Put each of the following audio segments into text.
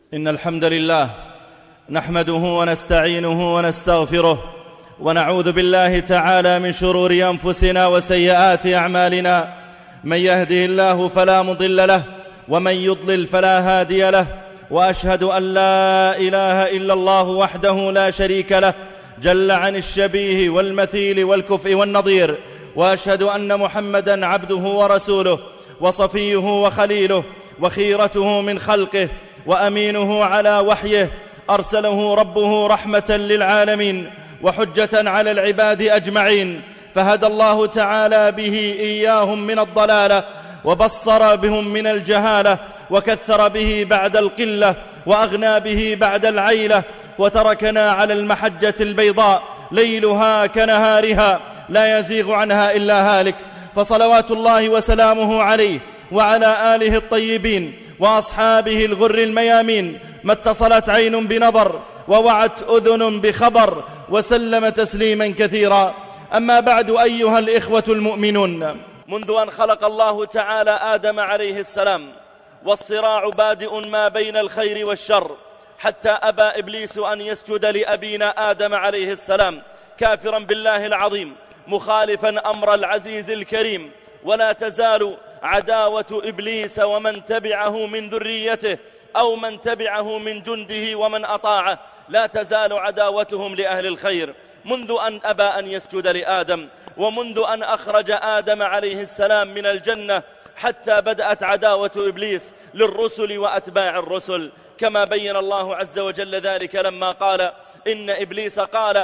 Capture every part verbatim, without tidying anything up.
إن الحمد لله نحمده ونستعينه ونستغفره ونعوذ بالله تعالى من شرور أنفسنا وسيئات أعمالنا. من يهده الله فلا مضل له ومن يضلل فلا هادي له، وأشهد أن لا إله إلا الله وحده لا شريك له جل عن الشبيه والمثيل والكفء والنظير، وأشهد أن محمدًا عبده ورسوله وصفيه وخليله وخيرته من خلقه وأمينه على وحيه، أرسله ربه رحمة للعالمين وحجة على العباد أجمعين، فهدى الله تعالى به إياهم من الضلالة وبصر بهم من الجهالة، وكثر به بعد القلة وأغنى به بعد العيلة، وتركنا على المحجة البيضاء ليلها كنهارها لا يزيغ عنها إلا هالك. فصلوات الله وسلامه عليه وعلى آله الطيبين وأصحابه الغر الميامين، ما اتصلت عين بنظر ووعت أذن بخبر، وسلم تسليما كثيرا. أما بعد، أيها الإخوة المؤمنون، منذ أن خلق الله تعالى آدم عليه السلام والصراع بادئ ما بين الخير والشر، حتى أبى إبليس أن يسجد لأبينا آدم عليه السلام كافرا بالله العظيم مخالفا أمر العزيز الكريم. ولا تزال عداوة إبليس ومن تبعه من ذريته أو من تبعه من جنده ومن أطاعه، لا تزال عداوتهم لأهل الخير منذ أن أبى أن يسجد لآدم، ومنذ أن أخرج آدم عليه السلام من الجنة، حتى بدأت عداوة إبليس للرسل وأتباع الرسل، كما بين الله عز وجل ذلك لما قال: إن إبليس قال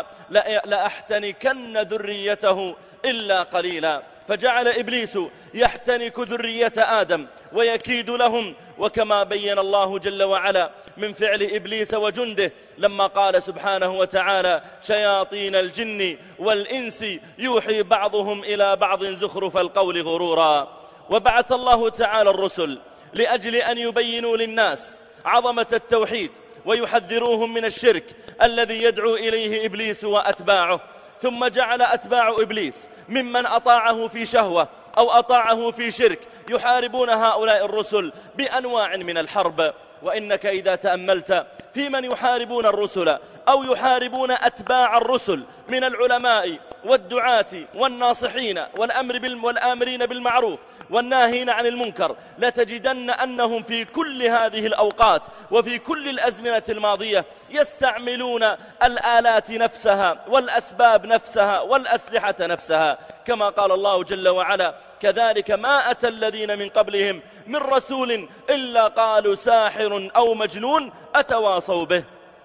لأحتنكن ذريته إلا قليلا. فجعل إبليس يحتنك ذرية آدم ويكيد لهم، وكما بين الله جل وعلا من فعل إبليس وجنده لما قال سبحانه وتعالى: شياطين الجن والإنس يوحي بعضهم إلى بعض زخرف القول غرورا. وبعث الله تعالى الرسل لأجل أن يبينوا للناس عظمة التوحيد ويحذروهم من الشرك الذي يدعو إليه إبليس وأتباعه. ثم جعل أتباع إبليس ممن أطاعه في شهوة أو أطاعه في شرك يحاربون هؤلاء الرسل بأنواع من الحرب. وإنك إذا تأملت في من يحاربون الرسل أو يحاربون أتباع الرسل من العلماء والدعاة والناصحين والأمر بال... والآمرين بالمعروف والناهين عن المنكر، لتجدن أنهم في كل هذه الأوقات وفي كل الأزمنة الماضية يستعملون الآلات نفسها والأسباب نفسها والأسلحة نفسها، كما قال الله جل وعلا: كذلك ما أتى الذين من قبلهم من رسول إلا قالوا ساحر أو مجنون أتواصوا به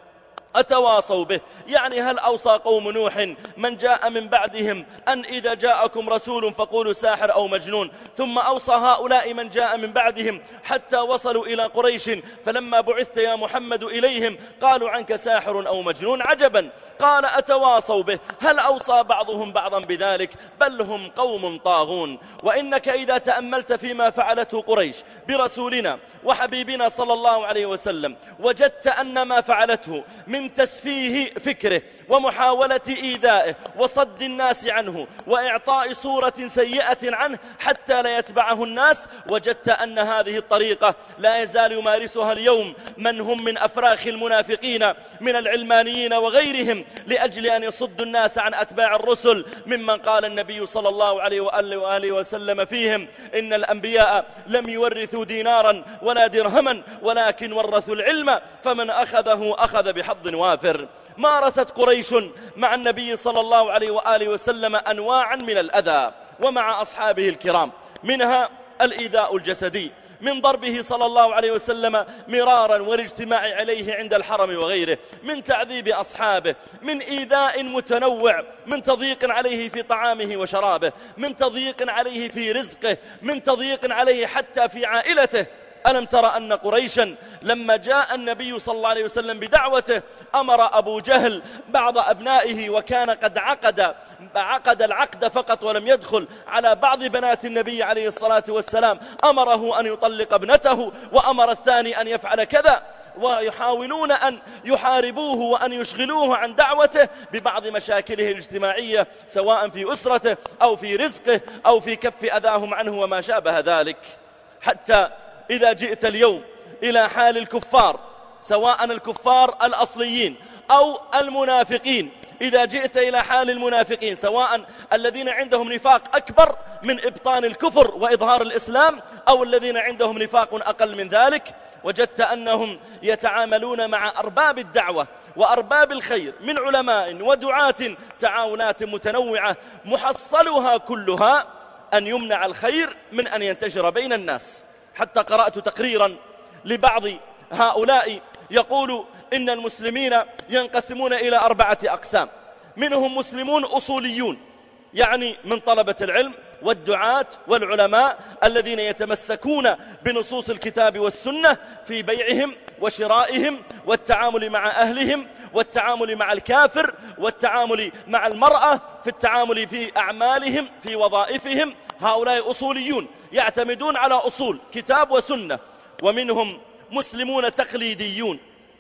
أتواصوا به. يعني هل أوصى قوم نوح من جاء من بعدهم أن إذا جاءكم رسول فقولوا ساحر أو مجنون؟ ثم أوصى هؤلاء من جاء من بعدهم حتى وصلوا إلى قريش، فلما بعثت يا محمد إليهم قالوا عنك ساحر أو مجنون. عجبا، قال أتواصوا به. هل أوصى بعضهم بعضا بذلك؟ بل هم قوم طاغون. وإنك إذا تأملت فيما فعلته قريش برسولنا وحبيبنا صلى الله عليه وسلم، وجدت أن ما فعلته من من تسفيه فكره ومحاولة إيذائه وصد الناس عنه وإعطاء صورة سيئة عنه حتى لا يتبعه الناس، وجدت أن هذه الطريقة لا يزال يمارسها اليوم من هم من أفراخ المنافقين من العلمانيين وغيرهم، لأجل أن يصدوا الناس عن أتباع الرسل، ممن قال النبي صلى الله عليه وآله وسلم فيهم: إن الأنبياء لم يورثوا دينارا ولا درهما ولكن ورثوا العلم، فمن أخذه أخذ بحظ وافر. مارست قريش مع النبي صلى الله عليه وآله وسلم أنواعا من الأذى ومع أصحابه الكرام، منها الإيذاء الجسدي من ضربه صلى الله عليه وسلم مرارا والاجتماع عليه عند الحرم وغيره، من تعذيب أصحابه، من إيذاء متنوع، من تضييق عليه في طعامه وشرابه، من تضييق عليه في رزقه، من تضييق عليه حتى في عائلته. ألم ترى أن قريشا لما جاء النبي صلى الله عليه وسلم بدعوته أمر أبو جهل بعض أبنائه، وكان قد عقد عقد العقد فقط ولم يدخل على بعض بنات النبي عليه الصلاة والسلام، أمره أن يطلق ابنته، وأمر الثاني أن يفعل كذا، ويحاولون أن يحاربوه وأن يشغلوه عن دعوته ببعض مشاكله الاجتماعية، سواء في أسرته أو في رزقه أو في كف أذاهم عنه وما شابه ذلك. حتى إذا جئت اليوم إلى حال الكفار سواء الكفار الأصليين أو المنافقين. إذا جئت إلى حال المنافقين سواء الذين عندهم نفاق أكبر من إبطان الكفر وإظهار الإسلام أو الذين عندهم نفاق أقل من ذلك، وجدت أنهم يتعاملون مع أرباب الدعوة وأرباب الخير من علماء ودعاة تعاونات متنوعة محصلها كلها أن يمنع الخير من أن ينتشر بين الناس. حتى قرأت تقريرا لبعض هؤلاء يقول إن المسلمين ينقسمون إلى أربعة أقسام، منهم مسلمون أصوليون، يعني من طلبة العلم والدعاة والعلماء الذين يتمسكون بنصوص الكتاب والسنة في بيعهم وشرائهم والتعامل مع أهلهم والتعامل مع الكافر والتعامل مع المرأة في التعامل في أعمالهم في وظائفهم. هؤلاء أصوليون يعتمدون على أصول كتاب وسنة. ومنهم مسلمون تقليديون،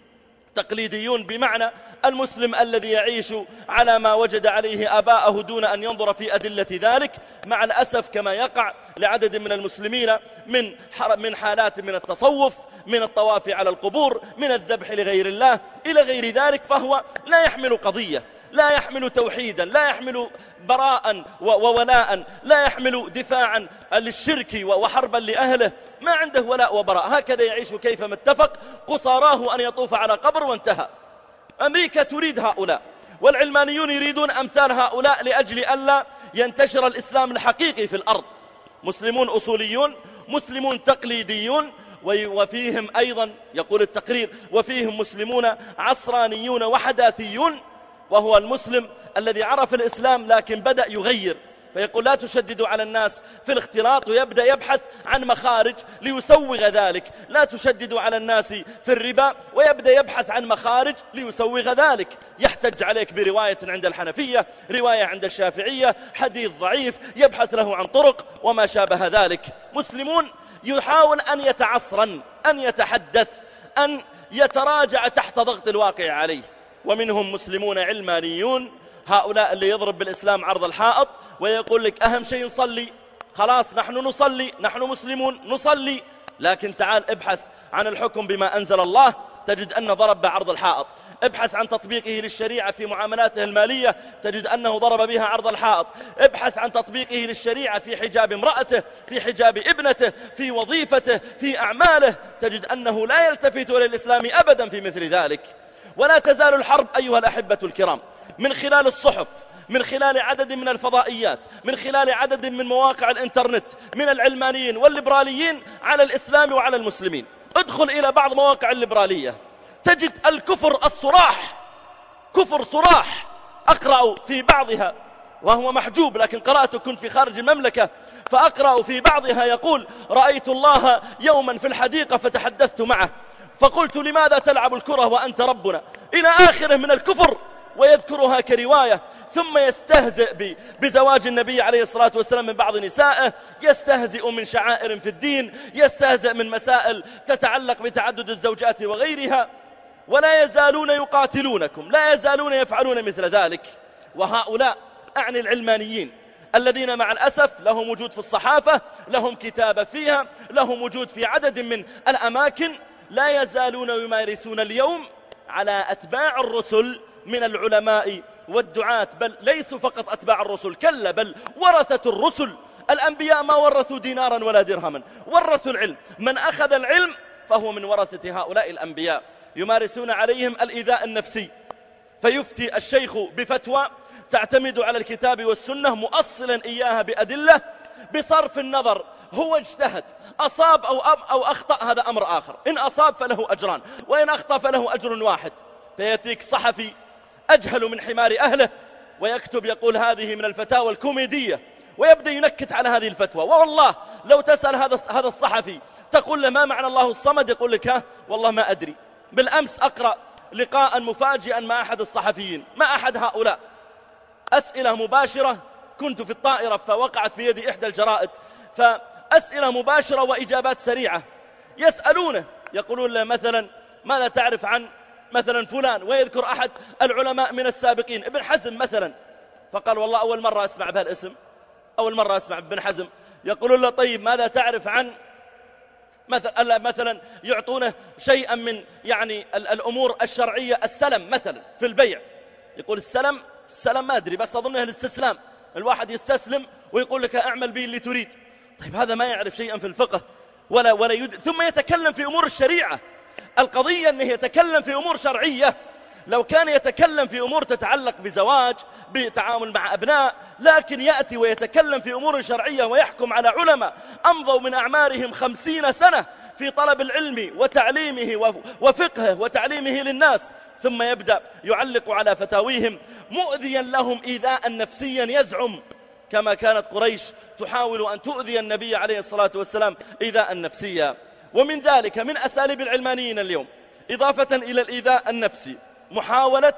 تقليديون بمعنى المسلم الذي يعيش على ما وجد عليه آباءه دون أن ينظر في أدلة ذلك، مع الأسف كما يقع لعدد من المسلمين من من حالات من التصوف، من الطواف على القبور، من الذبح لغير الله إلى غير ذلك. فهو لا يحمل قضية، لا يحمل توحيدا، لا يحمل براء وولاء، لا يحمل دفاعا للشرك وحربا لأهله، ما عنده ولاء وبراء، هكذا يعيش كيفما اتفق، قصاراه أن يطوف على قبر وانتهى. أمريكا تريد هؤلاء، والعلمانيون يريدون أمثال هؤلاء لأجل ألا ينتشر الإسلام الحقيقي في الأرض. مسلمون أصوليون، مسلمون تقليديون، وفيهم أيضا يقول التقرير وفيهم مسلمون عصرانيون وحداثيون، وهو المسلم الذي عرف الإسلام لكن بدأ يغير، فيقول لا تشددوا على الناس في الاختلاط، ويبدأ يبحث عن مخارج ليسوغ ذلك. لا تشددوا على الناس في الربا، ويبدأ يبحث عن مخارج ليسوغ ذلك. يحتج عليك برواية عند الحنفية، رواية عند الشافعية، حديث ضعيف، يبحث له عن طرق وما شابه ذلك. مسلمون يحاول أن يتعصرن، أن يتحدث، أن يتراجع تحت ضغط الواقع عليه. ومنهم مسلمون علمانيون، هؤلاء اللي يضرب بالإسلام عرض الحائط ويقول لك أهم شيء نصلي، خلاص نحن نصلي، نحن مسلمون نصلي، لكن تعال ابحث عن الحكم بما أنزل الله تجد أنه ضرب بعرض الحائط. ابحث عن تطبيقه للشريعة في معاملاته المالية تجد أنه ضرب بها عرض الحائط. ابحث عن تطبيقه للشريعة في حجاب امرأته، في حجاب ابنته، في وظيفته، في أعماله، تجد أنه لا يلتفت إلى الإسلام أبدا في مثل ذلك. ولا تزال الحرب أيها الأحبة الكرام من خلال الصحف، من خلال عدد من الفضائيات، من خلال عدد من مواقع الإنترنت من العلمانيين والليبراليين على الإسلام وعلى المسلمين. ادخل إلى بعض مواقع الليبرالية تجد الكفر الصراح، كفر صراح. أقرأ في بعضها وهو محجوب لكن قرأته كنت في خارج المملكة، فأقرأ في بعضها يقول رأيت الله يوما في الحديقة فتحدثت معه فقلت لماذا تلعب الكرة وأنت ربنا، إلى آخره من الكفر، ويذكرها كرواية. ثم يستهزئ بزواج النبي عليه الصلاة والسلام من بعض نسائه، يستهزئ من شعائر في الدين، يستهزئ من مسائل تتعلق بتعدد الزوجات وغيرها. ولا يزالون يقاتلونكم، لا يزالون يفعلون مثل ذلك. وهؤلاء أعني العلمانيين الذين مع الأسف لهم وجود في الصحافة، لهم كتابة فيها، لهم وجود في عدد من الأماكن، لا يزالون يمارسون اليوم على أتباع الرسل من العلماء والدعاة، بل ليسوا فقط أتباع الرسل، كلا بل ورثة الرسل. الأنبياء ما ورثوا دينارا ولا درهما، ورثوا العلم. من أخذ العلم فهو من ورثة هؤلاء الأنبياء. يمارسون عليهم الإيذاء النفسي، فيفتي الشيخ بفتوى تعتمد على الكتاب والسنة مؤصلا إياها بأدلة، بصرف النظر هو اجتهد، أصاب أو, أو أخطأ هذا أمر آخر، إن أصاب فله أجران وإن أخطأ فله أجر واحد. فيأتيك صحفي أجهل من حمار أهله ويكتب يقول هذه من الفتاوى الكوميدية، ويبدأ ينكت على هذه الفتوى. والله لو تسأل هذا هذا الصحفي تقول له ما معنى الله الصمد، يقول لك ها والله ما أدري. بالأمس أقرأ لقاء مفاجئا مع أحد الصحفيين، مع أحد هؤلاء، أسئلة مباشرة، كنت في الطائرة فوقعت في يدي إحدى الجرائد، فأسئلة مباشرة وإجابات سريعة. يسألونه يقولون له مثلا ماذا تعرف عن مثلا فلان، ويذكر أحد العلماء من السابقين ابن حزم مثلا، فقال والله أول مرة أسمع بهالاسم، أول مرة أسمع ابن حزم. يقولون له طيب ماذا تعرف عن مثلا مثلا يعطونه شيئا من يعني الأمور الشرعية، السلم مثلا في البيع، يقول السلم السلم ما أدري بس أظنه الاستسلام، الواحد يستسلم ويقول لك اعمل به اللي تريد. طيب هذا ما يعرف شيئا في الفقه ولا ولا يد... ثم يتكلم في أمور الشريعة. القضية أنه يتكلم في أمور شرعية. لو كان يتكلم في أمور تتعلق بزواج، بتعامل مع أبناء، لكن يأتي ويتكلم في أمور شرعية ويحكم على علماء أمضوا من أعمارهم خمسين سنة في طلب العلم وتعليمه وفقهه وتعليمه للناس، ثم يبدأ يعلق على فتاويهم مؤذيا لهم إيذاء نفسيا، يزعم كما كانت قريش تحاول أن تؤذي النبي عليه الصلاة والسلام إيذاء نفسيا. ومن ذلك من أساليب العلمانيين اليوم إضافة إلى الإيذاء النفسي محاولة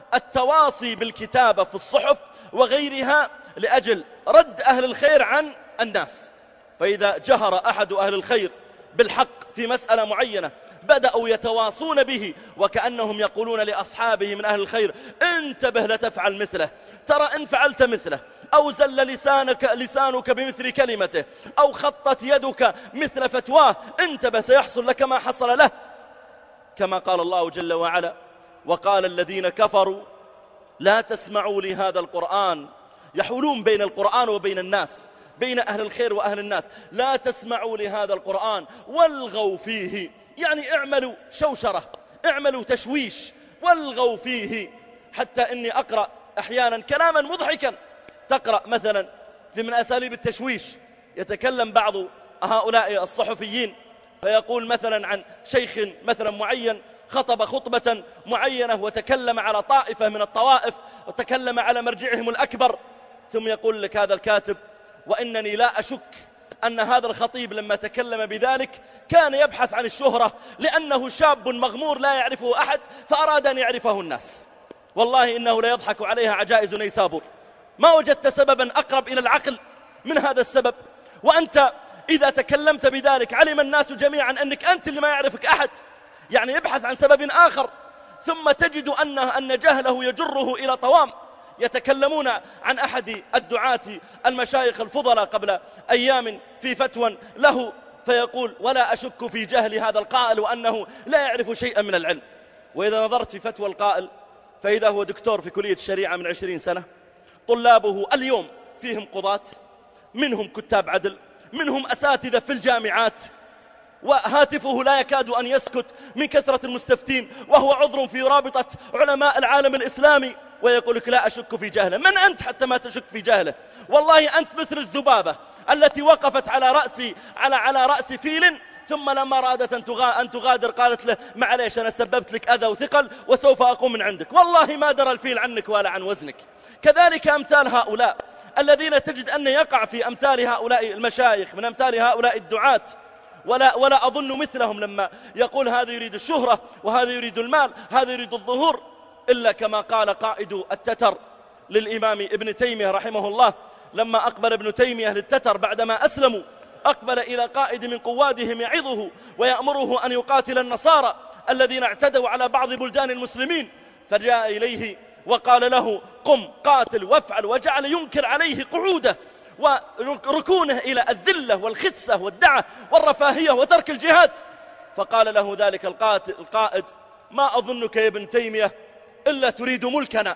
التواصي بالكتابة في الصحف وغيرها لأجل رد أهل الخير عن الناس. فإذا جهر أحد أهل الخير بالحق في مسألة معينة بدأوا يتواصون به وكأنهم يقولون لأصحابه من أهل الخير انتبه لتفعل مثله، ترى إن فعلت مثله أو زل لسانك, لسانك بمثل كلمته أو خطت يدك مثل فتواه انتبه سيحصل لك ما حصل له. كما قال الله جل وعلا وقال الذين كفروا لا تسمعوا لهذا القرآن، يحولون بين القرآن وبين الناس، بين أهل الخير وأهل الناس، لا تسمعوا لهذا القرآن والغوا فيه، يعني اعملوا شوشرة، اعملوا تشويش، والغوا فيه. حتى إني أقرأ أحيانا كلاما مضحكا، تقرأ مثلا في من أساليب التشويش يتكلم بعض هؤلاء الصحفيين فيقول مثلا عن شيخ مثلا معين خطب خطبة معينة وتكلم على طائفة من الطوائف وتكلم على مرجعهم الأكبر، ثم يقول لك هذا الكاتب وإنني لا أشك أن هذا الخطيب لما تكلم بذلك كان يبحث عن الشهرة لأنه شاب مغمور لا يعرفه أحد فأراد أن يعرفه الناس. والله إنه لا يضحك عليها عجائز نيسابور، ما وجدت سببا أقرب إلى العقل من هذا السبب. وأنت إذا تكلمت بذلك علم الناس جميعا أنك أنت اللي ما يعرفك أحد، يعني يبحث عن سبب آخر، ثم تجد أن, أن جهله يجره إلى طوام. يتكلمون عن أحد الدعاة المشايخ الفضلاء قبل أيام في فتوى له فيقول ولا أشك في جهل هذا القائل وأنه لا يعرف شيئا من العلم. وإذا نظرت في فتوى القائل فإذا هو دكتور في كلية الشريعة من عشرين سنة، طلابه اليوم فيهم قضاة، منهم كتاب عدل، منهم أساتذة في الجامعات، وهاتفه لا يكاد أن يسكت من كثرة المستفتين، وهو عذر في رابطة علماء العالم الإسلامي، ويقول لك لا أشك في جهله. من أنت حتى ما تشك في جهله؟ والله أنت مثل الذبابة التي وقفت على رأس على على رأس فيل، ثم لما أرادت أن تغادر قالت له معليش أنا سببت لك أذى وثقل وسوف أقوم من عندك. والله ما درى الفيل عنك ولا عن وزنك. كذلك أمثال هؤلاء الذين تجد أن يقع في أمثال هؤلاء المشايخ من أمثال هؤلاء الدعاة، ولا, ولا أظن مثلهم لما يقول هذا يريد الشهرة وهذا يريد المال، هذا يريد الظهور، إلا كما قال قائد التتر للإمام ابن تيمية رحمه الله لما أقبل ابن تيمية للتتر بعدما أسلموا، أقبل إلى قائد من قوادهم يعظه ويأمره أن يقاتل النصارى الذين اعتدوا على بعض بلدان المسلمين، فجاء إليه وقال له قم قاتل وافعل، وجعل ينكر عليه قعوده وركونه إلى الذلة والخسة والدعة والرفاهية وترك الجهاد. فقال له ذلك القائد ما أظنك يا ابن تيمية إلا تريد ملكنا،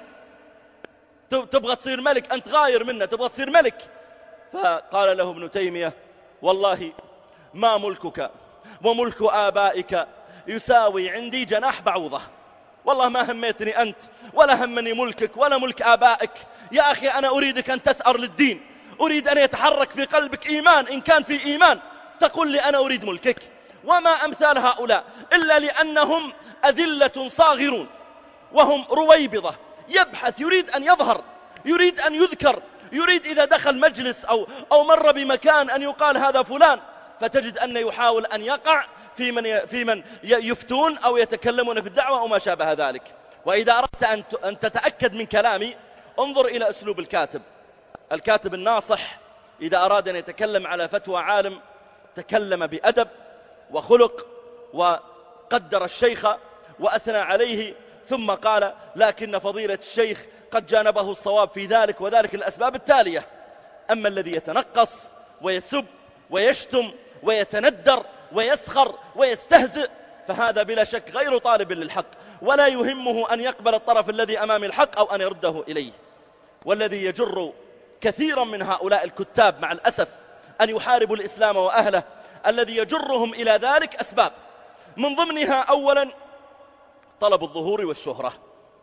تبغى تصير ملك، أنت غاير منا تبغى تصير ملك. فقال له ابن تيمية والله ما ملكك وملك آبائك يساوي عندي جناح بعوضة، والله ما هميتني أنت ولا همني ملكك ولا ملك آبائك. يا أخي أنا أريدك أن تثأر للدين، أريد أن يتحرك في قلبك إيمان، إن كان في إيمان تقول لي أنا أريد ملكك. وما أمثال هؤلاء إلا لأنهم أذلة صاغرون وهم رويبضة، يبحث يريد أن يظهر، يريد أن يذكر، يريد إذا دخل مجلس أو, أو مر بمكان أن يقال هذا فلان، فتجد أن يحاول أن يقع في من, في من يفتون أو يتكلمون في الدعوة وما شابه ذلك. وإذا أردت أن تتأكد من كلامي انظر إلى أسلوب الكاتب. الكاتب الناصح إذا أراد أن يتكلم على فتوى عالم تكلم بأدب وخلق وقدر الشيخ وأثنى عليه، ثم قال لكن فضيلة الشيخ قد جانبه الصواب في ذلك وذلك الأسباب التالية. أما الذي يتنقص ويسب ويشتم ويتندر ويسخر ويستهزئ، فهذا بلا شك غير طالب للحق، ولا يهمه أن يقبل الطرف الذي أمام الحق أو أن يرده إليه. والذي يجر كثيرا من هؤلاء الكتاب مع الأسف أن يحاربوا الإسلام وأهله، الذي يجرهم إلى ذلك أسباب، من ضمنها أولا طلب الظهور والشهرة.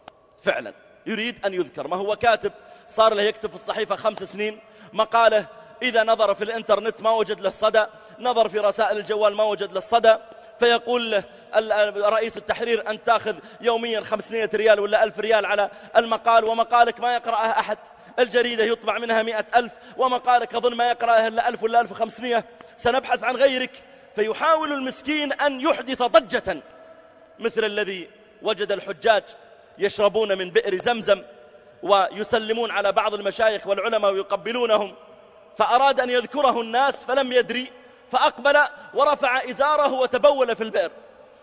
فعلا يريد أن يذكر، ما هو كاتب صار له يكتب في الصحيفة خمس سنين مقاله، إذا نظر في الإنترنت ما وجد له صدى، نظر في رسائل الجوال ما وجد له صدى، فيقول له رئيس التحرير أن تأخذ يوميا خمسمائة ريال ولا ألف ريال على المقال، ومقالك ما يقرأها أحد، الجريدة يطبع منها مئة ألف، ومقالك أظن ما يقرأها إلا ألف ولا ألف وخمسمائة، سنبحث عن غيرك. فيحاول المسكين أن يحدث ضجة مثل الذي وجد الحجاج يشربون من بئر زمزم ويسلمون على بعض المشايخ والعلماء ويقبلونهم، فأراد أن يذكره الناس فلم يدري، فأقبل ورفع إزاره وتبول في البئر،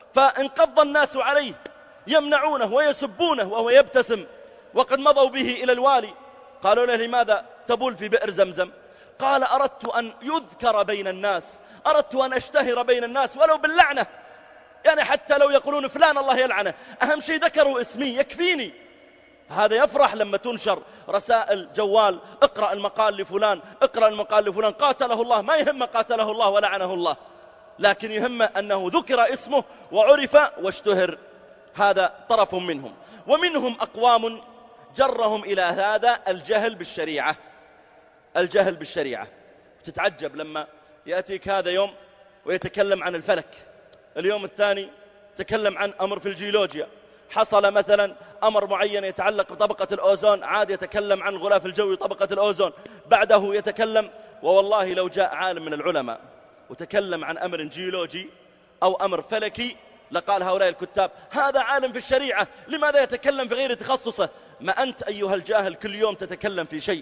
فانقض الناس عليه يمنعونه ويسبونه وهو يبتسم، وقد مضوا به إلى الوالي. قالوا له لماذا تبول في بئر زمزم؟ قال أردت أن يذكر بين الناس، أردت أن أشتهر بين الناس ولو باللعنة، يعني حتى لو يقولون فلان الله يلعنه، أهم شيء ذكروا اسمي يكفيني. هذا يفرح لما تنشر رسائل جوال، اقرأ المقال لفلان، اقرأ المقال لفلان، قاتله الله، ما يهم قاتله الله ولعنه الله، لكن يهم أنه ذكر اسمه وعرف واشتهر. هذا طرف منهم. ومنهم أقوام جرهم إلى هذا الجهل بالشريعة، الجهل بالشريعة. تتعجب لما يأتيك هذا يوم ويتكلم عن الفلك، اليوم الثاني تكلم عن أمر في الجيولوجيا، حصل مثلا أمر معين يتعلق بطبقة الأوزون، عاد يتكلم عن الغلاف الجوي طبقة الأوزون، بعده يتكلم. ووالله لو جاء عالم من العلماء وتكلم عن أمر جيولوجي أو أمر فلكي لقال هؤلاء الكتاب هذا عالم في الشريعة، لماذا يتكلم في غير تخصصه؟ ما أنت أيها الجاهل كل يوم تتكلم في شيء،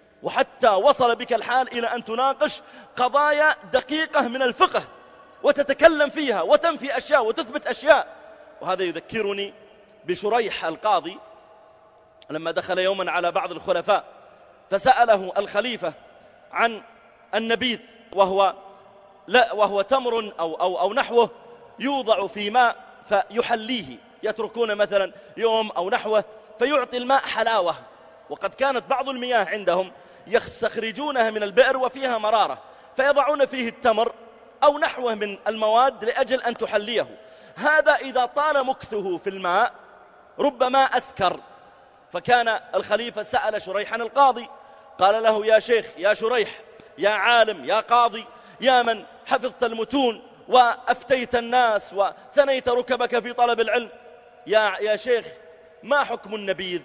وحتى وصل بك الحال إلى أن تناقش قضايا دقيقة من الفقه وتتكلم فيها وتنفي أشياء وتثبت أشياء. وهذا يذكرني بشريح القاضي لما دخل يوما على بعض الخلفاء فسأله الخليفة عن النبيذ، وهو لا وهو تمر أو, أو, أو نحوه يوضع في ماء فيحليه، يتركون مثلا يوم أو نحوه فيعطي الماء حلاوة، وقد كانت بعض المياه عندهم يستخرجونها من البئر وفيها مرارة، فيضعون فيه التمر أو نحوه من المواد لأجل أن تحليه. هذا إذا طال مكثه في الماء ربما أسكر. فكان الخليفة سأل شريحا القاضي قال له يا شيخ يا شريح يا عالم يا قاضي يا من حفظت المتون وأفتيت الناس وثنيت ركبك في طلب العلم، يا, يا شيخ ما حكم النبيذ؟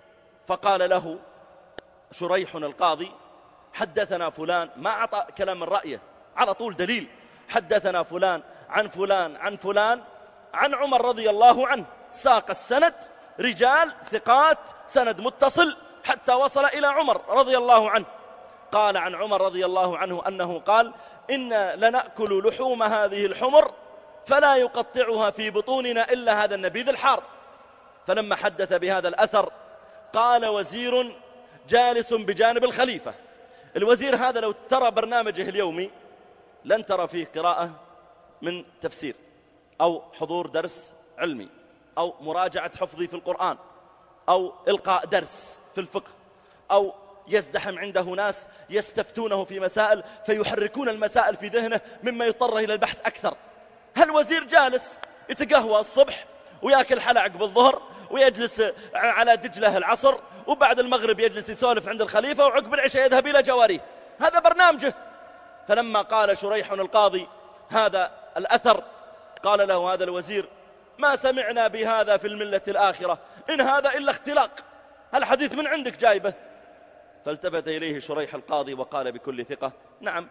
فقال له شريح القاضي حدثنا فلان، ما أعطى كلام من رأيه على طول دليل، حدثنا فلان عن فلان عن فلان عن عمر رضي الله عنه، ساق السند رجال ثقات سند متصل حتى وصل إلى عمر رضي الله عنه. قال عن عمر رضي الله عنه أنه قال إن لنأكل لحوم هذه الحمر فلا يقطعها في بطوننا إلا هذا النبيذ الحار. فلما حدث بهذا الأثر قال وزير جالس بجانب الخليفة، الوزير هذا لو ترى برنامجه اليومي لن ترى فيه قراءة من تفسير أو حضور درس علمي أو مراجعة حفظي في القرآن أو إلقاء درس في الفقه، أو يزدحم عنده ناس يستفتونه في مسائل فيحركون المسائل في ذهنه مما يضطر إلى البحث أكثر. هل وزير جالس يتقهوى الصبح ويأكل حلع بالظهر ويجلس على دجله العصر، وبعد المغرب يجلس يسولف عند الخليفة، وعقب العشاء يذهب إلى جواريه، هذا برنامجه. فلما قال شريح القاضي هذا الأثر قال له هذا الوزير ما سمعنا بهذا في الملة الآخرة، إن هذا إلا اختلاق، الحديث من عندك جايبه. فالتفت إليه شريح القاضي وقال بكل ثقة نعم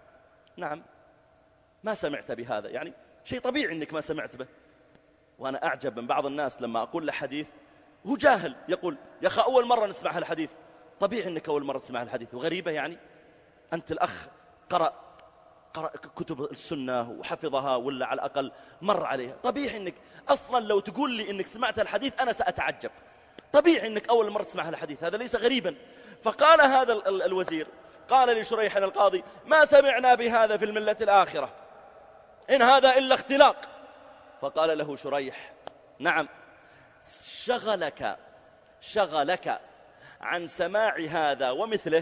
نعم ما سمعت بهذا، يعني شيء طبيعي أنك ما سمعت به. وأنا أعجب من بعض الناس لما أقول له حديث هو جاهل يقول يا أخي أول مرة نسمع هالحديث. طبيعي أنك أول مرة تسمع هالحديث وغريبة، يعني أنت الأخ قرأ قرأ كتب السنة وحفظها ولا على الأقل مر عليها، طبيعي أنك أصلا لو تقول لي أنك سمعت الحديث أنا سأتعجب، طبيعي أنك أول مرة تسمع الحديث، هذا ليس غريبا. فقال هذا الوزير قال لشريح القاضي ما سمعنا بهذا في الملة الآخرة. إن هذا إلا اختلاق. فقال له شريح: نعم، شغلك شغلك عن سماع هذا ومثله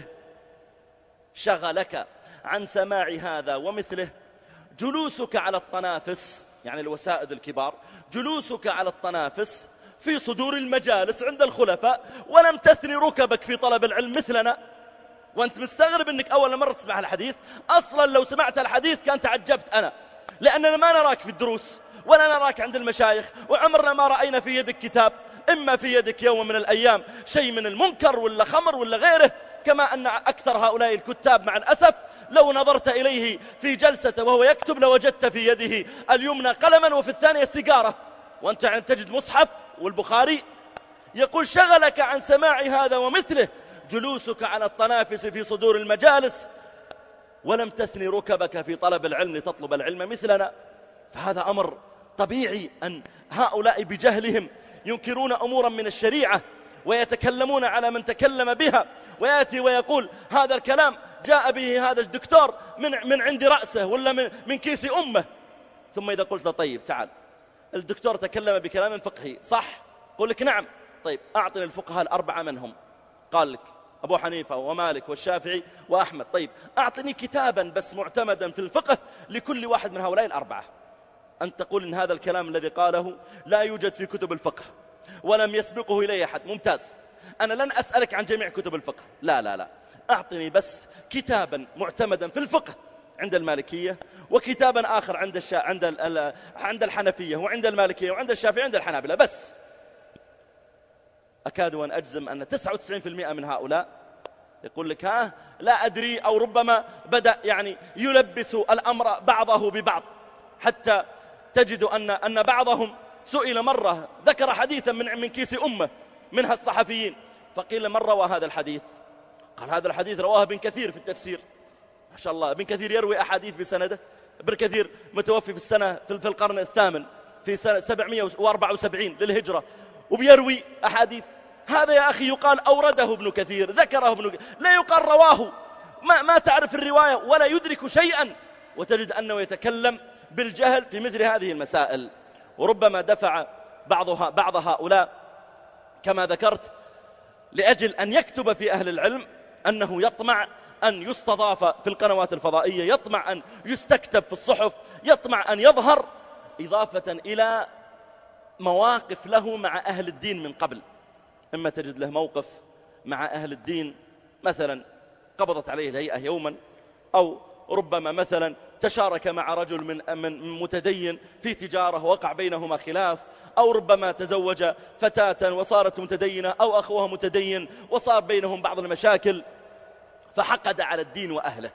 شغلك عن سماع هذا ومثله جلوسك على الطنافس، يعني الوسائد الكبار، جلوسك على الطنافس في صدور المجالس عند الخلفاء، ولم تثني ركبك في طلب العلم مثلنا. وأنت مستغرب أنك أول مرة تسمع الحديث. أصلا لو سمعت الحديث كان تعجبت أنا، لأننا ما نراك في الدروس ولا نراك عند المشايخ، وعمرنا ما رأينا في يدك كتاب. إما في يدك يوم من الأيام شيء من المنكر ولا خمر ولا غيره، كما أن أكثر هؤلاء الكتاب مع الأسف لو نظرت إليه في جلسة وهو يكتب لوجدت في يده اليمنى قلما وفي الثانية سيجارة، وأنت يعني تجد مصحف والبخاري. يقول: شغلك عن سماع هذا ومثله جلوسك على الطنافس في صدور المجالس، ولم تثني ركبك في طلب العلم تطلب العلم مثلنا. فهذا أمر طبيعي أن هؤلاء بجهلهم ينكرون أمورا من الشريعة ويتكلمون على من تكلم بها، ويأتي ويقول: هذا الكلام جاء به هذا الدكتور من, من عند رأسه ولا من, من كيس أمه. ثم إذا قلت له: طيب تعال، الدكتور تكلم بكلام فقهي صح؟ قل لك: نعم. طيب أعطني الفقهاء الأربعة من هم؟ قال لك: أبو حنيفة ومالك والشافعي وأحمد. طيب أعطني كتابا بس معتمدا في الفقه لكل واحد من هؤلاء الأربعة. أن تقول إن هذا الكلام الذي قاله لا يوجد في كتب الفقه ولم يسبقه إليه أحد. ممتاز، أنا لن أسألك عن جميع كتب الفقه، لا لا لا، أعطني بس كتابا معتمدا في الفقه عند المالكية، وكتابا آخر عند الشا... عند ال... عند الحنفية وعند المالكية وعند الشافعية وعند الحنابلة بس. أكاد أن أجزم أن تسعة وتسعين بالمئة من هؤلاء يقول لك: ها لا أدري، أو ربما بدأ يعني يلبس الأمر بعضه ببعض، حتى تجد أن أن بعضهم سئل مرة ذكر حديثا من من كيس أمه منها الصحفيين، فقيل: من روى هذا الحديث؟ قال: هذا الحديث رواه ابن كثير في التفسير. ما شاء الله، ابن كثير يروي أحاديث بسنده. ابن كثير متوفي في السنة في القرن الثامن في سنة سبعمائة وأربعة وسبعين للهجرة، وبيروي أحاديث. هذا يا أخي يقال أورده ابن كثير، ذكره ابن كثير، لا يقال رواه. ما, ما تعرف الرواية ولا يدرك شيئا، وتجد أنه يتكلم بالجهل في مثل هذه المسائل. وربما دفع بعضها بعض هؤلاء كما ذكرت لأجل أن يكتب في أهل العلم أنه يطمع أن يستضاف في القنوات الفضائية، يطمع أن يستكتب في الصحف، يطمع أن يظهر، إضافة إلى مواقف له مع أهل الدين من قبل. إما تجد له موقف مع أهل الدين، مثلا قبضت عليه الهيئة يوما، أو ربما مثلا تشارك مع رجل من من متدين في تجارة وقع بينهما خلاف، أو ربما تزوج فتاة وصارت متدينة، أو أخوها متدين وصار بينهم بعض المشاكل، فحقد على الدين وأهله،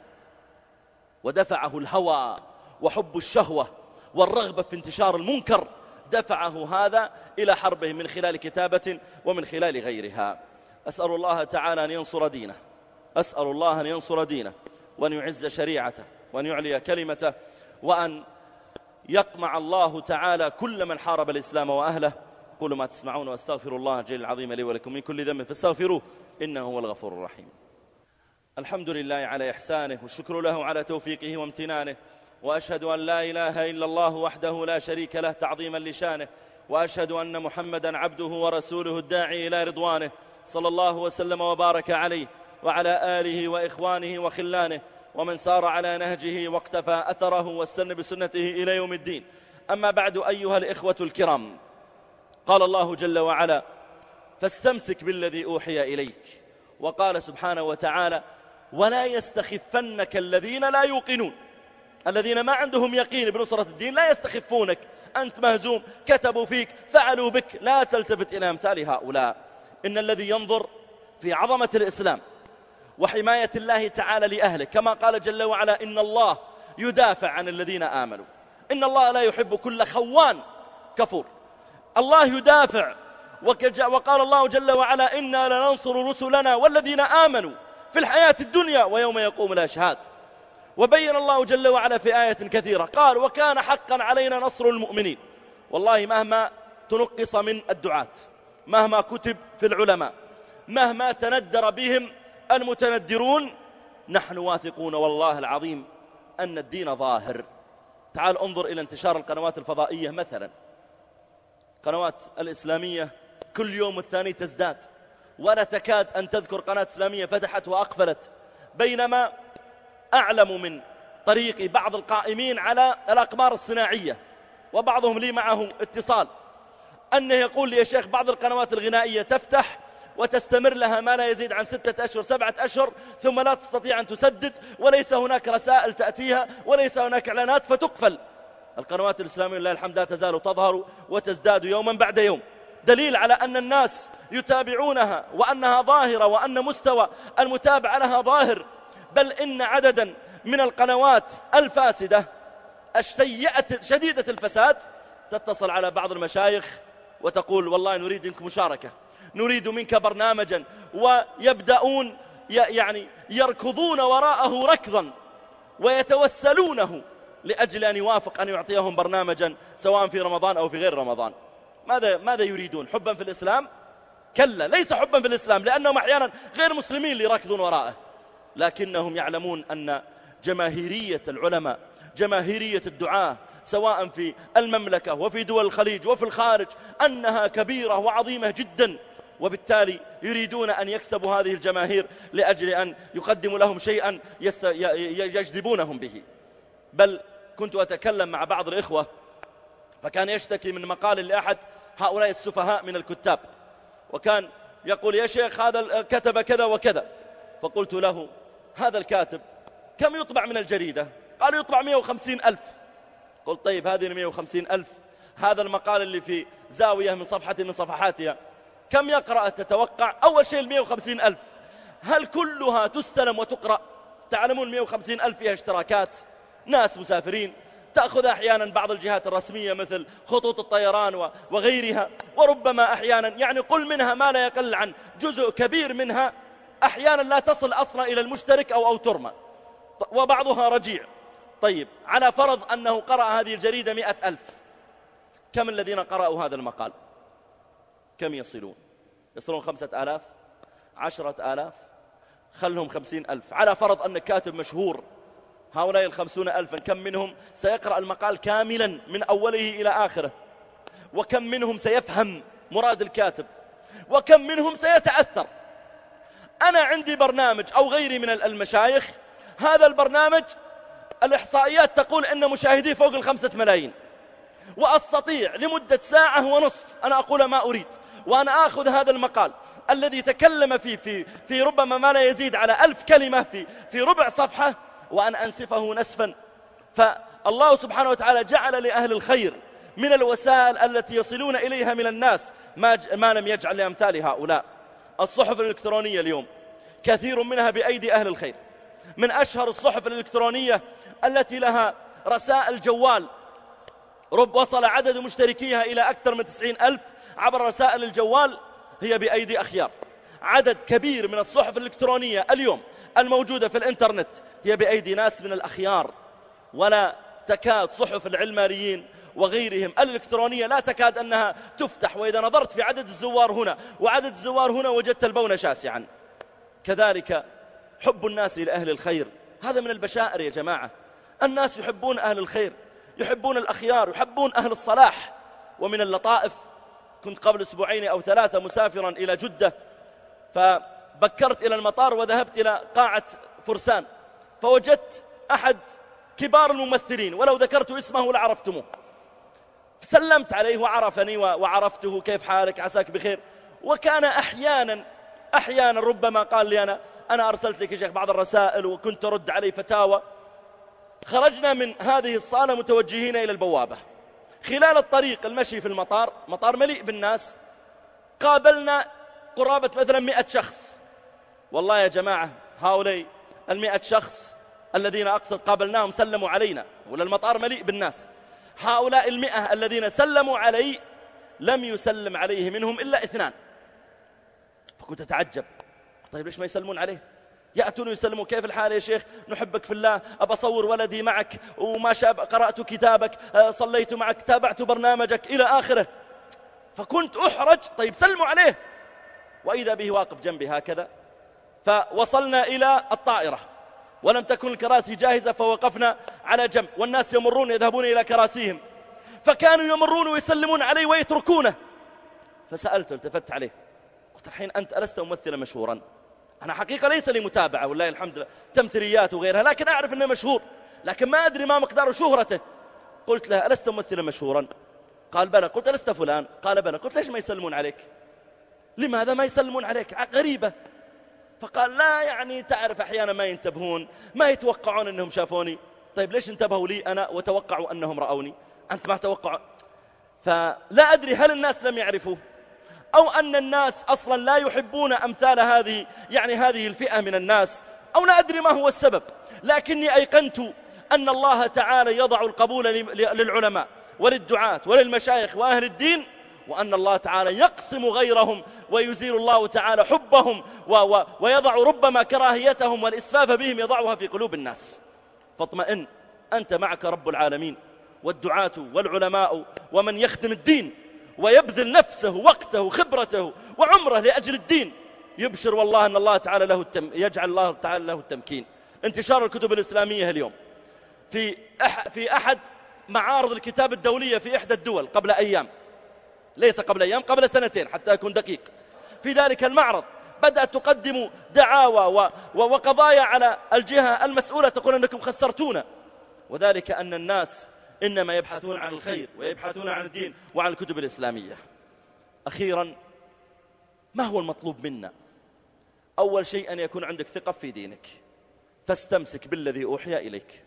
ودفعه الهوى وحب الشهوة والرغبة في انتشار المنكر، دفعه هذا إلى حربه من خلال كتابة ومن خلال غيرها. أسأل الله تعالى أن ينصر دينه، أسأل الله أن ينصر دينه وأن يعز شريعته وأن يعلي كلمته، وأن يقمع الله تعالى كل من حارب الإسلام وأهله. قولوا ما تسمعون، واستغفر الله الجليل العظيم لي ولكم من كل ذنب فاستغفروه إنه هو الغفور الرحيم. الحمد لله على إحسانه، والشكر له على توفيقه وامتنانه، وأشهد أن لا إله إلا الله وحده لا شريك له تعظيما لشانه، وأشهد أن محمدا عبده ورسوله الداعي إلى رضوانه، صلى الله وسلم وبارك عليه وعلى آله وإخوانه وخلانه ومن سار على نهجه واقتفى أثره واستنى بسنته إلى يوم الدين. أما بعد، أيها الإخوة الكرام، قال الله جل وعلا: فاستمسك بالذي أوحي إليك. وقال سبحانه وتعالى: ولا يستخفنك الذين لا يوقنون. الذين ما عندهم يقين بنصرة الدين لا يستخفونك، أنت مهزوم، كتبوا فيك، فعلوا بك، لا تلتفت إلى أمثال هؤلاء. إن الذي ينظر في عظمة الإسلام وحماية الله تعالى لأهله، كما قال جل وعلا: إن الله يدافع عن الذين آمنوا، إن الله لا يحب كل خوان كفور. الله يدافع، وقال الله جل وعلا: إنا لننصر رسلنا والذين آمنوا في الحياة الدنيا ويوم يقوم الأشهاد. وبين الله جل وعلا في آية كثيرة قال: وكان حقا علينا نصر المؤمنين. والله مهما تنقص من الدعاة، مهما كتب في العلماء، مهما تندر بهم المتندرون، نحن واثقون والله العظيم أن الدين ظاهر، تعال انظر إلى انتشار القنوات الفضائية مثلا. قنوات الإسلامية كل يوم والثاني تزداد، ولا تكاد أن تذكر قناة إسلامية فتحت وأقفلت، بينما أعلم من طريق بعض القائمين على الأقمار الصناعية، وبعضهم لي معه اتصال، أنه يقول لي يا شيخ بعض القنوات الغنائية تفتح وتستمر لها ما لا يزيد عن ستة أشهر سبعة أشهر ثم لا تستطيع أن تسدد، وليس هناك رسائل تأتيها وليس هناك إعلانات فتقفل. القنوات الإسلامية لله الحمد لا تزال تظهر وتزداد يوما بعد يوم، دليل على أن الناس يتابعونها وأنها ظاهرة وأن مستوى المتابعة لها ظاهر. بل إن عددا من القنوات الفاسدة السيئة شديدة الفساد تتصل على بعض المشايخ وتقول والله نريد منك مشاركة، نريد منك برنامجا، ويبدأون يعني يركضون وراءه ركضا ويتوسلونه لأجل أن يوافق أن يعطيهم برنامجا سواء في رمضان أو في غير رمضان. ماذا ماذا يريدون؟ حبا في الإسلام؟ كلا، ليس حبا في الإسلام، لأنهم أحيانا غير مسلمين اللي يركضون وراءه، لكنهم يعلمون أن جماهيرية العلماء، جماهيرية الدعاة سواء في المملكة وفي دول الخليج وفي الخارج أنها كبيرة وعظيمة جدا، وبالتالي يريدون أن يكسبوا هذه الجماهير لأجل أن يقدموا لهم شيئا يجذبونهم به. بل كنت أتكلم مع بعض الإخوة فكان يشتكي من مقال لأحد هؤلاء السفهاء من الكتاب، وكان يقول يا شيخ هذا كتب كذا وكذا، فقلت له هذا الكاتب كم يطبع من الجريدة؟ قالوا يطبع مئة وخمسين ألف. قلت طيب هذه مئة وخمسين ألف، هذا المقال اللي في زاوية من صفحة من صفحاتها كم يقرأ تتوقع؟ أول شيء مئة وخمسين ألف هل كلها تستلم وتقرأ؟ تعلمون مئة وخمسين ألف فيها اشتراكات، ناس مسافرين تأخذ أحيانا بعض الجهات الرسمية مثل خطوط الطيران وغيرها، وربما أحيانا يعني قل منها ما لا يقل عن جزء كبير منها أحيانا لا تصل أصلا إلى المشترك أو, أو ترمى، وبعضها رجيع. طيب على فرض أنه قرأ هذه الجريدة مئة ألف، كم الذين قرأوا هذا المقال؟ كم يصلون؟ يصلون خمسة آلاف، عشرة آلاف، خلهم خمسين ألف. على فرض أن كاتب مشهور، هؤلاء الخمسون ألفا كم منهم سيقرأ المقال كاملا من أوله إلى آخره؟ وكم منهم سيفهم مراد الكاتب؟ وكم منهم سيتأثر؟ أنا عندي برنامج أو غيري من المشايخ، هذا البرنامج الإحصائيات تقول أن مشاهديه فوق الخمسة ملايين، وأستطيع لمدة ساعة ونصف أنا أقول ما أريد، وأنا أخذ هذا المقال الذي تكلم فيه في, في ربما ما لا يزيد على ألف كلمة في, في ربع صفحة، وأن أنسفه نسفا. فالله سبحانه وتعالى جعل لأهل الخير من الوسائل التي يصلون إليها من الناس ما, ما لم يجعل لأمثال هؤلاء. الصحف الإلكترونية اليوم كثير منها بأيدي أهل الخير، من أشهر الصحف الإلكترونية التي لها رسائل جوال رب وصل عدد مشتركيها إلى أكثر من تسعين ألف عبر رسائل الجوال هي بأيدي أخيار. عدد كبير من الصحف الإلكترونية اليوم الموجودة في الإنترنت هي بأيدي ناس من الأخيار، ولا تكاد صحف العلمانيين وغيرهم الإلكترونية لا تكاد أنها تفتح، وإذا نظرت في عدد الزوار هنا وعدد الزوار هنا وجدت البون شاسعا. كذلك حب الناس لأهل الخير هذا من البشائر يا جماعة. الناس يحبون أهل الخير، يحبون الأخيار، يحبون أهل الصلاح. ومن اللطائف كنت قبل أسبوعين أو ثلاثة مسافرا إلى جدة، فبكرت إلى المطار وذهبت إلى قاعة فرسان، فوجدت أحد كبار الممثلين ولو ذكرت اسمه لعرفتموه، فسلمت عليه وعرفني وعرفته كيف حالك عساك بخير. وكان أحيانا أحيانا ربما قال لي أنا أنا أرسلت لك يا شيخ بعض الرسائل وكنت ترد علي فتاوى. خرجنا من هذه الصالة متوجهين إلى البوابة، خلال الطريق المشي في المطار، مطار مليء بالناس، قابلنا قرابة مثلا مئة شخص. والله يا جماعة هؤلاء المئة شخص الذين أقصد قابلناهم سلموا علينا، ولا المطار مليء بالناس. هؤلاء المئة الذين سلموا علي لم يسلم عليه منهم إلا اثنان. فكنت أتعجب، طيب ليش ما يسلمون عليه؟ يأتون يسلموا كيف الحال يا شيخ، نحبك في الله، أبى أصور ولدي معك وما شاب، قرأت كتابك، صليت معك، تابعت برنامجك إلى آخره. فكنت أحرج، طيب سلموا عليه، وإذا به واقف جنبي هكذا. فوصلنا إلى الطائرة، ولم تكن الكراسي جاهزة فوقفنا على جنب، والناس يمرون يذهبون إلى كراسيهم، فكانوا يمرون ويسلمون عليه ويتركونه. فسألته، التفت عليه قلت الحين أنت ألست ممثلا مشهورا؟ أنا حقيقة ليس لي متابعة والله الحمد لله، تمثيليات وغيرها، لكن أعرف أنه مشهور، لكن ما أدري ما مقدار شهرته. قلت له ألست ممثلا مشهورا؟ قال بلى. قلت ألست فلان؟ قال بلى. قلت ليش ما يسلمون عليك؟ لماذا ما يسلمون عليك؟ غريبة. فقال لا يعني تعرف أحيانا ما ينتبهون، ما يتوقعون أنهم شافوني. طيب ليش انتبهوا لي أنا وتوقعوا أنهم رأوني؟ أنت ما توقعوا. فلا أدري هل الناس لم يعرفوا أو أن الناس أصلا لا يحبون أمثال هذه يعني هذه الفئة من الناس، أو لا أدري ما هو السبب، لكني أيقنت أن الله تعالى يضع القبول للعلماء وللدعاة وللمشايخ وأهل الدين، وأن الله تعالى يقسم غيرهم ويزيل الله تعالى حبهم و و ويضع ربما كراهيتهم والإسفاف بهم يضعها في قلوب الناس. فاطمئن، أنت معك رب العالمين والدعاة والعلماء ومن يخدم الدين ويبذل نفسه وقته خبرته وعمره لأجل الدين، يبشر والله أن الله تعالى له التم... يجعل الله تعالى له التمكين. انتشار الكتب الإسلامية اليوم في أح... في أحد معارض الكتاب الدولية في إحدى الدول قبل أيام، ليس قبل أيام، قبل سنتين حتى أكون دقيق، في ذلك المعرض بدأت تقدم دعاوى و... و... وقضايا على الجهة المسؤولة تقول أنكم خسرتونا، وذلك أن الناس إنما يبحثون عن الخير ويبحثون عن الدين وعن الكتب الإسلامية. أخيرا، ما هو المطلوب منا؟ أول شيء أن يكون عندك ثقة في دينك، فاستمسك بالذي أوحي إليك.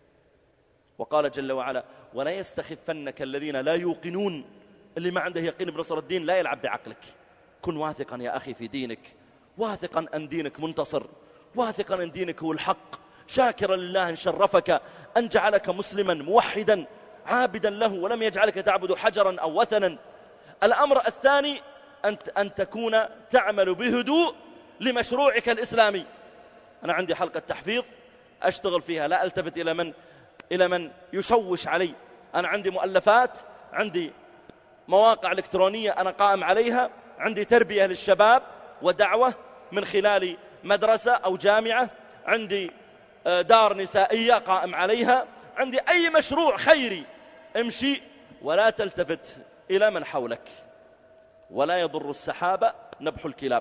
وقال جل وعلا: ولا يستخفنك الذين لا يوقنون. اللي ما عنده يقين بنصر الدين لا يلعب بعقلك. كن واثقا يا أخي في دينك، واثقا أن دينك منتصر، واثقا أن دينك هو الحق، شاكرا لله أن شرفك، أن جعلك مسلما موحدا عابدا له ولم يجعلك تعبد حجرا أو وثنا. الأمر الثاني أن أن تكون تعمل بهدوء لمشروعك الإسلامي. أنا عندي حلقة تحفيظ أشتغل فيها، لا ألتفت إلى من إلى من يشوش علي. أنا عندي مؤلفات، عندي مواقع إلكترونية أنا قائم عليها، عندي تربية للشباب ودعوة من خلال مدرسة أو جامعة، عندي دار نسائية قائم عليها، عندي أي مشروع خيري امشي ولا تلتفت إلى من حولك. ولا يضر السحابة نبح الكلاب،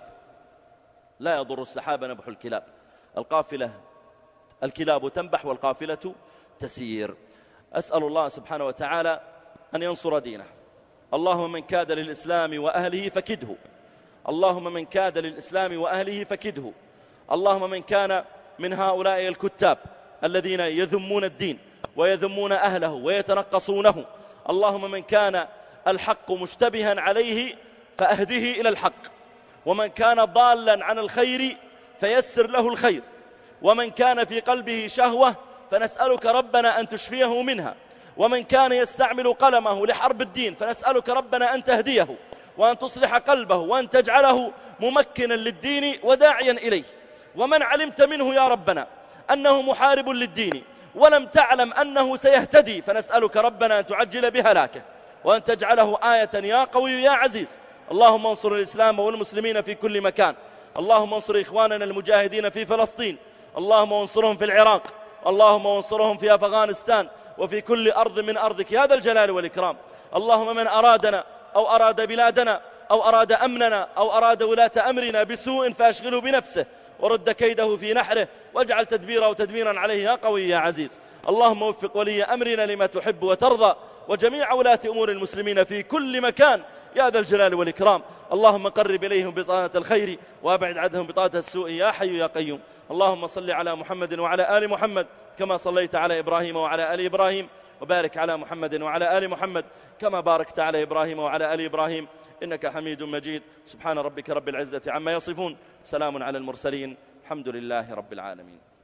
لا يضر السحابة نبح الكلاب. القافلة الكلاب تنبح والقافلة تسير. أسأل الله سبحانه وتعالى أن ينصر دينه. اللهم من كاد للإسلام وأهله فكده، اللهم من كاد للإسلام وأهله فكده. اللهم من كان من هؤلاء الكتاب الذين يذمون الدين ويذمون أهله ويتنقصونه، اللهم من كان الحق مشتبها عليه فأهده إلى الحق، ومن كان ضالا عن الخير فيسر له الخير، ومن كان في قلبه شهوة فنسألك ربنا أن تشفيه منها، ومن كان يستعمل قلمه لحرب الدين فنسألك ربنا أن تهديه وأن تصلح قلبه وأن تجعله ممكنا للدين وداعيا إليه. ومن علمت منه يا ربنا أنه محارب للدين ولم تعلم أنه سيهتدي فنسألك ربنا أن تعجل بهلاكه وأن تجعله آية يا قوي يا عزيز. اللهم انصر الإسلام والمسلمين في كل مكان، اللهم انصر إخواننا المجاهدين في فلسطين، اللهم انصرهم في العراق، اللهم انصرهم في أفغانستان وفي كل أرض من أرضك يا ذا الجلال والإكرام. اللهم من أرادنا أو أراد بلادنا أو أراد أمننا أو أراد ولاة أمرنا بسوء فأشغله بنفسه ورد كيده في نحره واجعل تدبيره تدميرا عليه يا قوي يا عزيز. اللهم وفق ولي أمرنا لما تحب وترضى وجميع ولاة أمور المسلمين في كل مكان يا ذا الجلال والإكرام. اللهم قرب إليهم بطانة الخير وأبعد عنهم بطانة السوء يا حي يا قيوم. اللهم صل على محمد وعلى آل محمد كما صليت على إبراهيم وعلى آل إبراهيم، وبارك على محمد وعلى آل محمد كما باركت على إبراهيم وعلى آل إبراهيم إنك حميد مجيد. سبحان ربك رب العزة عما يصفون، سلام على المرسلين، الحمد لله رب العالمين.